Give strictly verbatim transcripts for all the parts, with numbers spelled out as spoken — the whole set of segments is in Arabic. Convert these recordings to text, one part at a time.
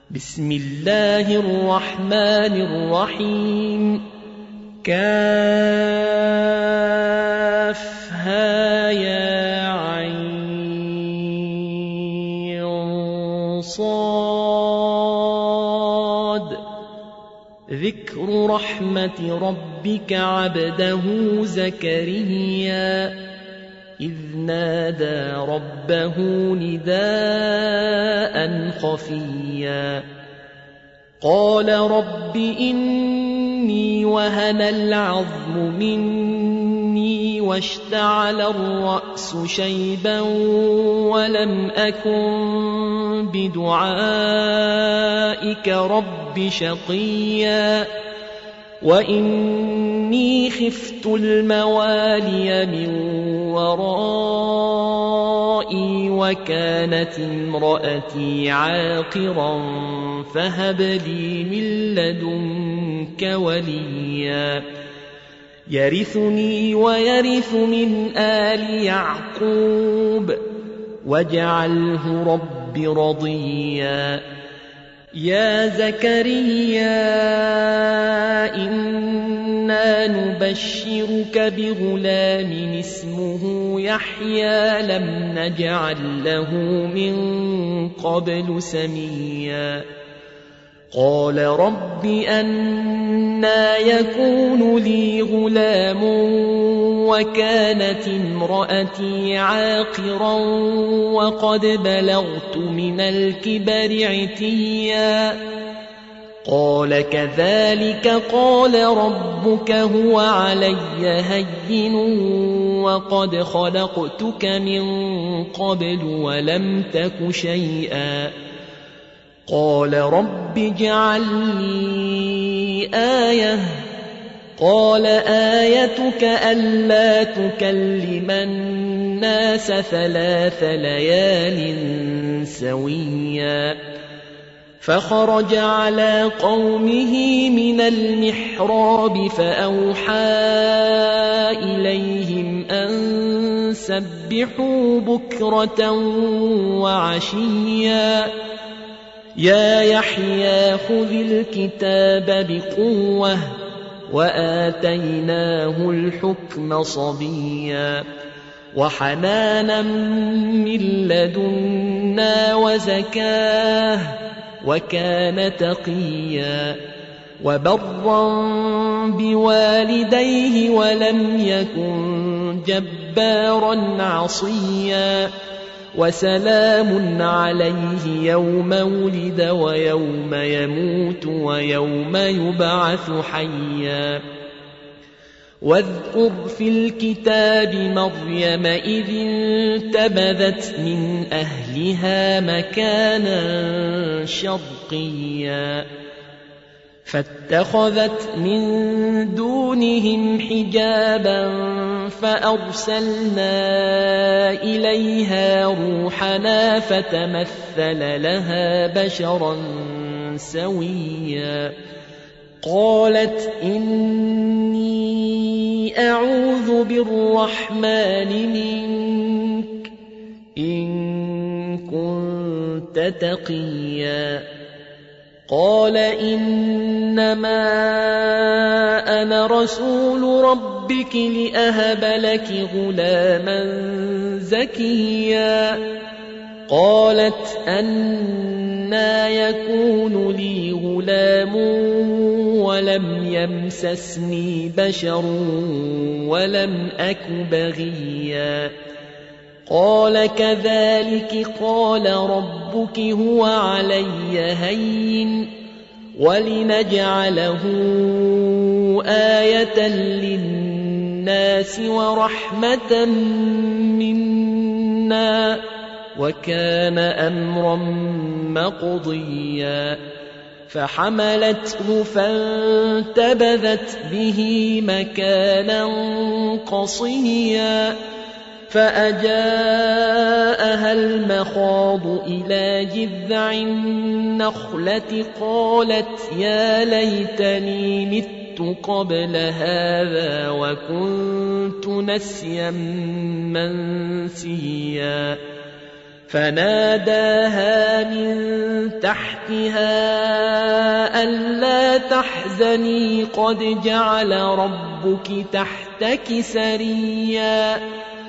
بسم الله الرحمن الرحيم. كافها يا عين صاد. ذكر رحمة ربك عبده زكريا إذ نادى ربه نداء خفيا قال رب إني وهن العظم مني واشتعل الرأس شيبا ولم أكن بدعائك رب شقيا وإني خفت الموالي من ورائي وكانت امرأتي عاقرا فهب لي من لدنك وليا يرثني ويرث من آل يعقوب واجعله رب رضيا. يا زكريا إنا نبشرك بغلام اسمه يحيى لم نجعل له من قبل سميا قال رب أنى يكون لي غلام وكانت امرأتي عاقرا وقد بلغت من الكبر عتيا قال كذلك قال ربك هو علي هين وقد خلقتك من قبل ولم تك شيئا قال رب اجعل لي آية قال آيتك ألا تكلم الناس ثلاث ليال سويا فخرج على قومه من المحراب فأوحى إليهم أن سبحوا بكرة وعشيا يا يحيى خذ الكتاب بقوة وآتيناه الحكم صبيا وحنانا من لدنا وزكاه وكان تقيا وبرا بوالديه ولم يكن جبارا عصيا وسلام عليه يوم ولد ويوم يموت ويوم يبعث حيا واذكر في الكتاب مريم إذ انتبذت من أهلها مكانا شرقيا فاتخذت من دونهم حجابا فأرسلنا إليها روحنا فتمثل لها بشرا سويا قالت إني أعوذ بالرحمن منك إن كنت تقيا قال إنما أنا رسول ربك لأهب لك غلاما زكيا قالت أنى يكون لي غلام ولم يمسسني بشر ولم أك بغيا قال كذلك قال ربك هو علي هين ولنجعله آية للناس ورحمة منا وكان أمرا مقضيا فحملته فانتبذت به مكانا قصيا فأجاءها المخاض إلى جذع النخلة قالت يا ليتني مت قبل هذا وكنت نسيا منسيا فناداها من تحتها ألا تحزني قد جعل ربك تحتك سريا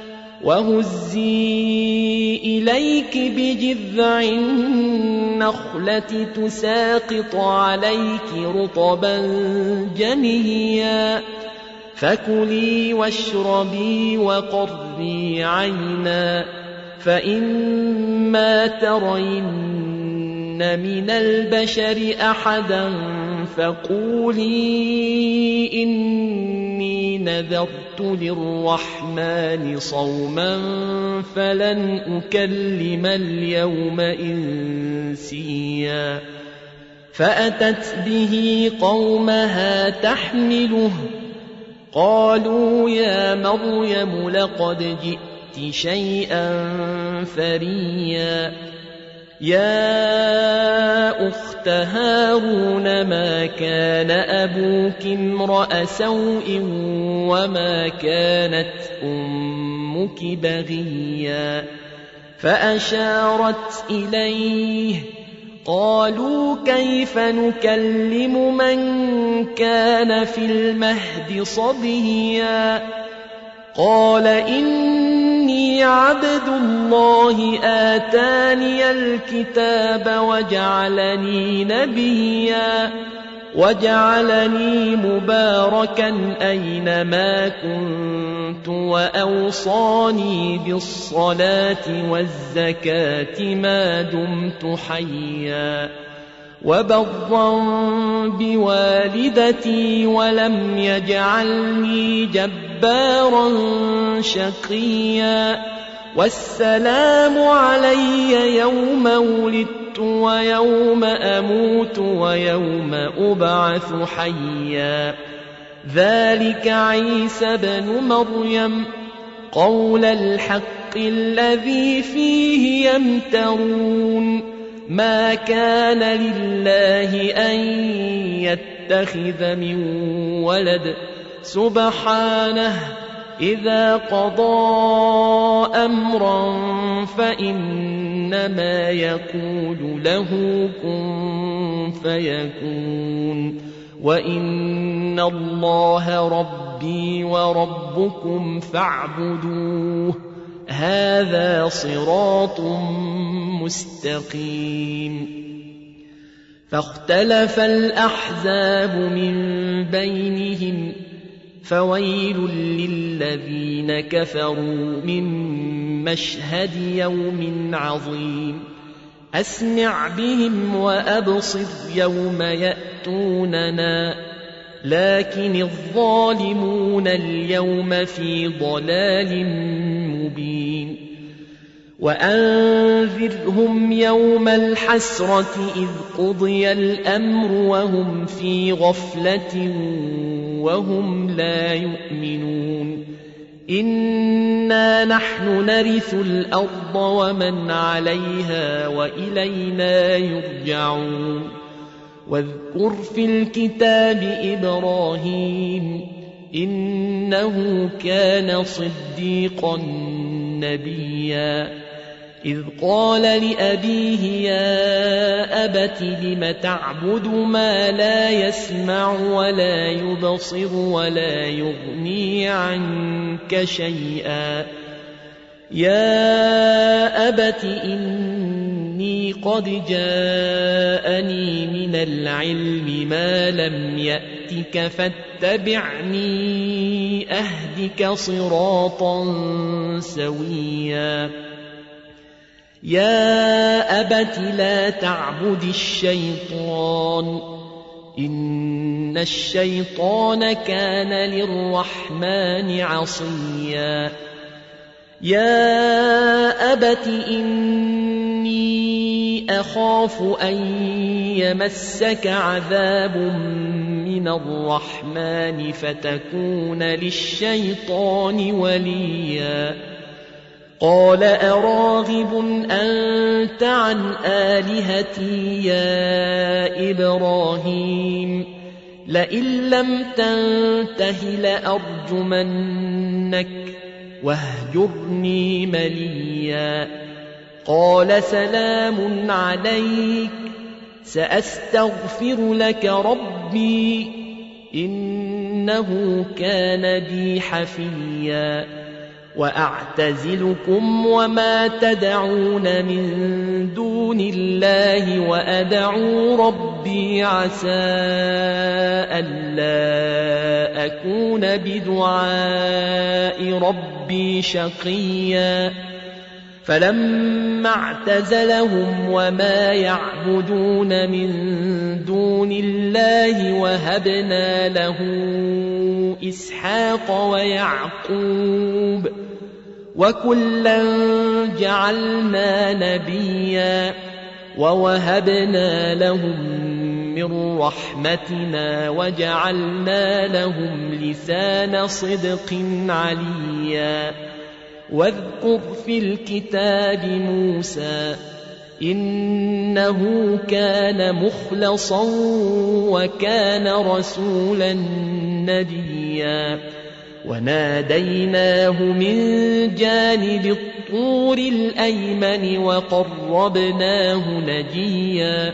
وهزي إليك بجذع النخلة تساقط عليك رطبا جنيا فكلي واشربي وقري عينا فإما ترين من البشر أحدا فقولي إني نذرت للرحمن صوما فلن أكلم اليوم إنسيا فأتت به قومها تحمله قالوا يا مريم لقد جئت شيئا فريا يا أخت هارون ما كان أبوك امرأ سوء وما كانت أمك بغيا فأشارت إليه قالوا كيف نكلم من كان في المهد صبيا قال إني عبد الله آتاني الكتاب وجعلني نبيا وجعلني مباركا أينما كنت وأوصاني بالصلاة والزكاة ما دمت حيا وبرا بوالدتي ولم يجعلني جبارا شقيا والسلام علي يوم ولدت ويوم أموت ويوم أبعث حيا ذلك عيسى بن مريم قول الحق الذي فيه يمترون ما كان لله أن يتخذ من ولد سبحانه إذا قضى أمرا فإنما يقول له كن فيكون وإن الله ربي وربكم فاعبدوه هذا صراط مستقيم فاختلف الأحزاب من بينهم فويل للذين كفروا من مشهد يوم عظيم أسمع بهم وأبصر يوم يأتوننا لكن الظالمون اليوم في ضلال مبين وأنذرهم يوم الحسرة إذ قضي الأمر وهم في غفلة وهم لا يؤمنون إنا نحن نرث الأرض ومن عليها وإلينا يرجعون واذكر في الكتاب إبراهيم إنه كان صديقا نبيا إذ قال لأبيه يا أبت لم تعبد ما لا يسمع ولا يبصر ولا يغني عنك شيئا يا أبت إني قد جاءني من العلم ما لم يأتك فاتبعني أهدك صراطا سويا يا أبت لا تعبد الشيطان إن الشيطان كان للرحمن عصيا يا أبت إني أخاف أن يمسك عذاب من الرحمن فتكون للشيطان وليا قال أراغب أنت عن آلهتي يا إبراهيم لئن لم تنته لأرجمنك واهجرني مليا قال سلام عليك سأستغفر لك ربي إنه كان بي حفيا وأعتزلكم وما تدعون من دون الله وأدعو ربي عسى ألا أكون بدعاء ربي شقيا فلما اعتزلهم وما يعبدون من دون الله وهبنا له إسحاق ويعقوب وكلا جعلنا نبيا ووهبنا لهم من رحمتنا وجعلنا لهم لسان صدق عليا واذكر في الكتاب موسى إنه كان مخلصا وكان رسولا نبيا وناديناه من جانب الطور الأيمن وقربناه نجيا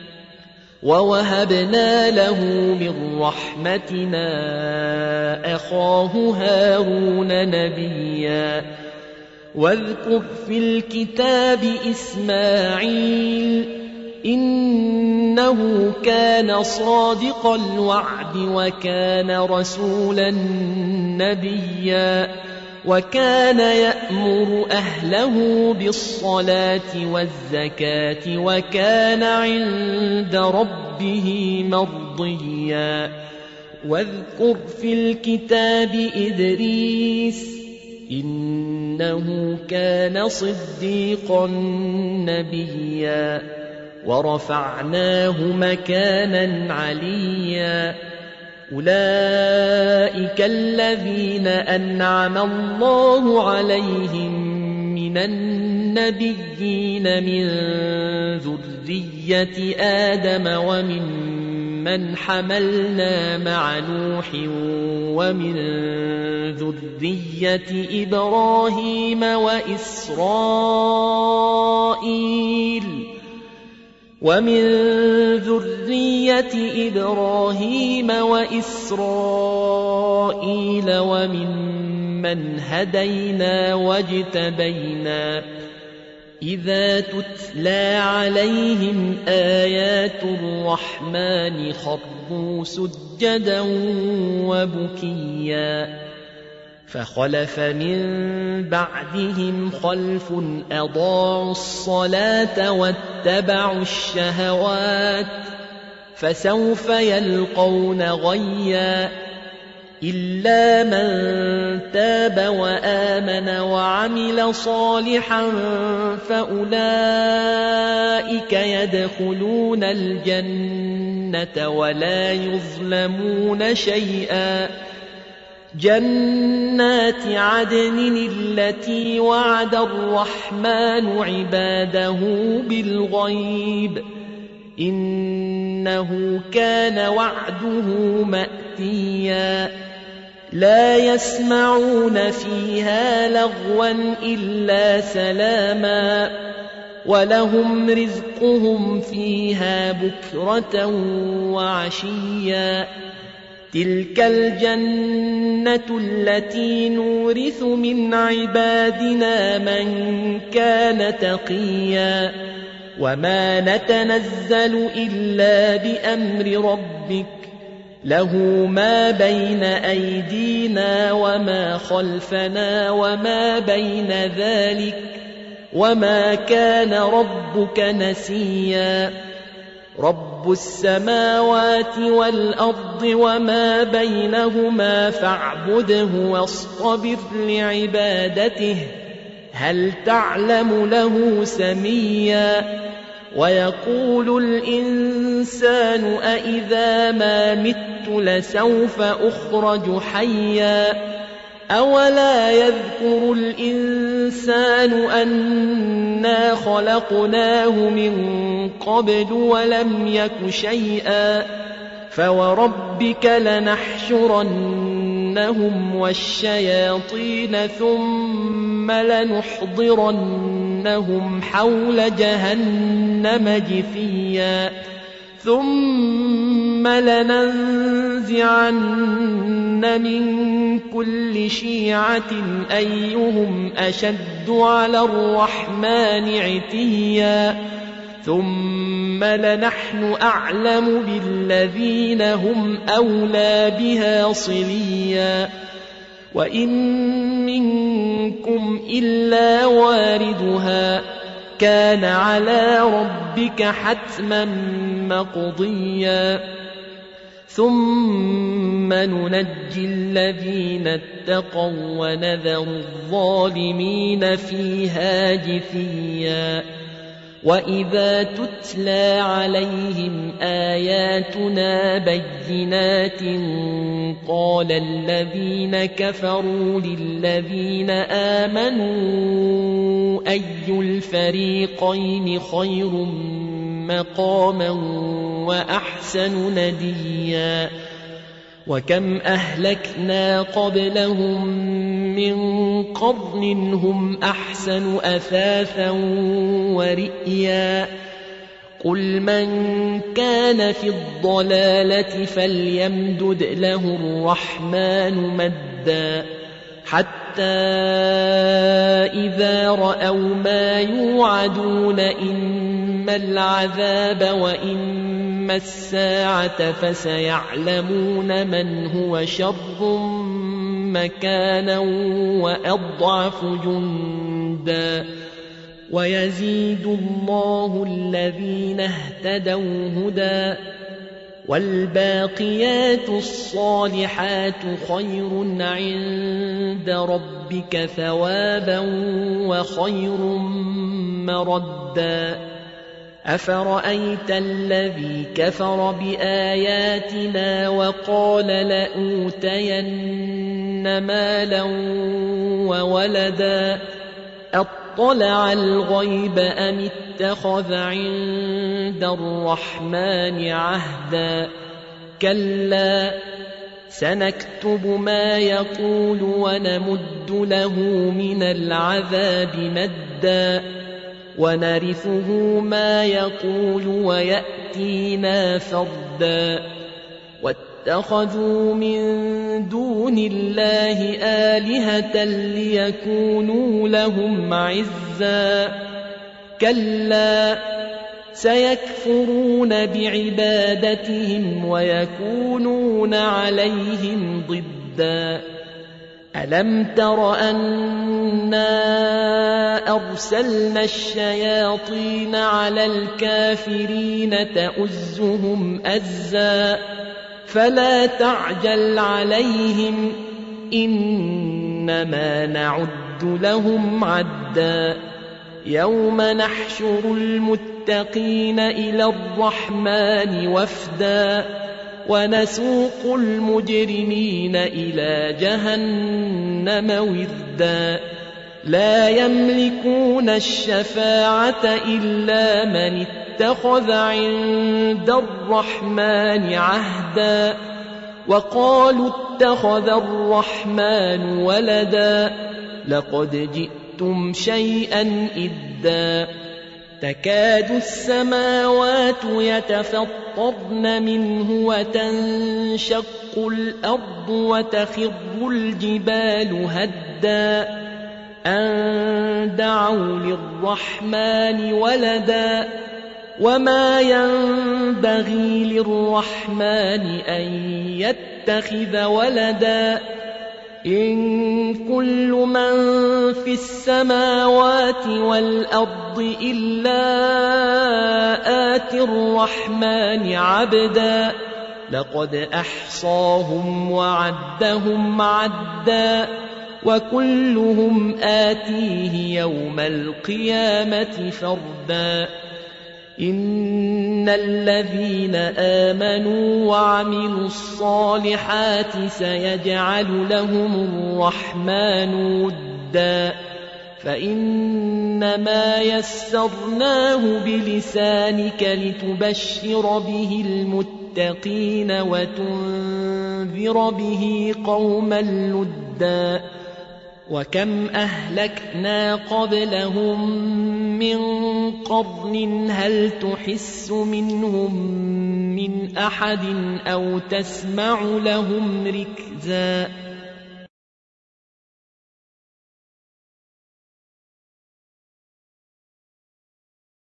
ووهبنا له من رحمتنا أخاه هارون نبيا واذكر في الكتاب إسماعيل إنه كان صادق الوعد وكان رسولا نبيا وكان يأمر أهله بالصلاة والزكاة وكان عند ربه مرضيا واذكر في الكتاب إدريس إنه كان صديقا نبيا ورفعناه مكانا عليا أولئك الذين أنعم الله عليهم من النبيين من ذرية آدم وممن حملنا مع نوح ومن ذرية إبراهيم وإسرائيل ومن ذرية إبراهيم وإسرائيل وممن هدينا واجتبينا إذا تتلى عليهم آيات الرحمن خروا سجدا وبكيا فخلف من بعدهم خلف أضاعوا الصلاة واتبعوا الشهوات فسوف يلقون غيا إلا من تاب وآمن وعمل صالحا فأولئك يدخلون الجنة ولا يظلمون شيئا جنات عدن التي وعد الرحمن عباده بالغيب إنه كان وعده مأتيا لا يسمعون فيها لغوا إلا سلاما ولهم رزقهم فيها بكرة وعشيا تلك الجنة التي نورث من عبادنا من كان تقيا وما نتنزل إلا بأمر ربك له ما بين أيدينا وما خلفنا وما بين ذلك وما كان ربك نسيا رب السماوات والأرض وما بينهما فاعبده واصطبر لعبادته هل تعلم له سميا ويقول الإنسان أإذا ما مت لسوف أخرج حيا أولا يذكر الإنسان أنا خلقناه من قبل ولم يك شيئا فوربك لنحشرنهم والشياطين ثم لنحضرنهم ونحشرونهم حول جهنم جثيا ثم لننزعن من كل شيعة أيهم أشد على الرحمن عتيا ثم لنحن أعلم بالذين هم أولى بها صليا وإن منكم إلا واردها كان على ربك حتما مقضيا ثم ننجي الذين اتقوا ونذر الظالمين فيها جثيا وإذا تتلى عليهم آياتنا بينات قال الذين كفروا للذين آمنوا أي الفريقين خير مقاما وأحسن نديا وكم أهلكنا قبلهم من قرن هم أحسن أثاثا ورئيا قل من كان في الضلالة فليمدد له الرحمن مدا حتى إذا رأوا ما يوعدون إما العذاب وإما الساعة فسيعلمون من هو شر مكانا وأضعف جندا ويزيد الله الذين اهتدوا هدى والباقيات الصالحات خير عند ربك ثوابا وخير مردا أفرأيت الذي كفر بآياتنا وقال لأوتين مالا وولدا أطلع الغيب أم اتخذ عند الرحمن عهدا كلا سنكتب ما يقول ونمد له من العذاب مدا ونرثه ما يقول ويأتينا فردا واتخذوا من دون الله آلهة ليكونوا لهم عزا كلا سيكفرون بعبادتهم ويكونون عليهم ضدا ألم تر أنا أرسلنا الشياطين على الكافرين تؤزهم أزا فلا تعجل عليهم إنما نعد لهم عدا يوم نحشر المتقين إلى الرحمن وفدا ونسوق المجرمين إلى جهنم وردا لا يملكون الشفاعة إلا من اتخذ عند الرحمن عهدا وقالوا اتخذ الرحمن ولدا لقد جئتم شيئا إدا تكاد السماوات يتفطرن منه وتنشق الأرض وتخر الجبال هدا أن دعوا للرحمن ولدا وما ينبغي للرحمن أن يتخذ ولدا إن كل من في السماوات والأرض إلا آتي الرحمن عبدا لقد أحصاهم وعدهم عدا وكلهم آتيه يوم القيامة فردا إن الذين آمنوا وعملوا الصالحات سيجعل لهم الرحمن ودا فإنما يسرناه بلسانك لتبشر به المتقين وتنذر به قوما لدا وكم أهلكنا قبلهم من قرن هل تحس منهم من أحد أو تسمع لهم ركزا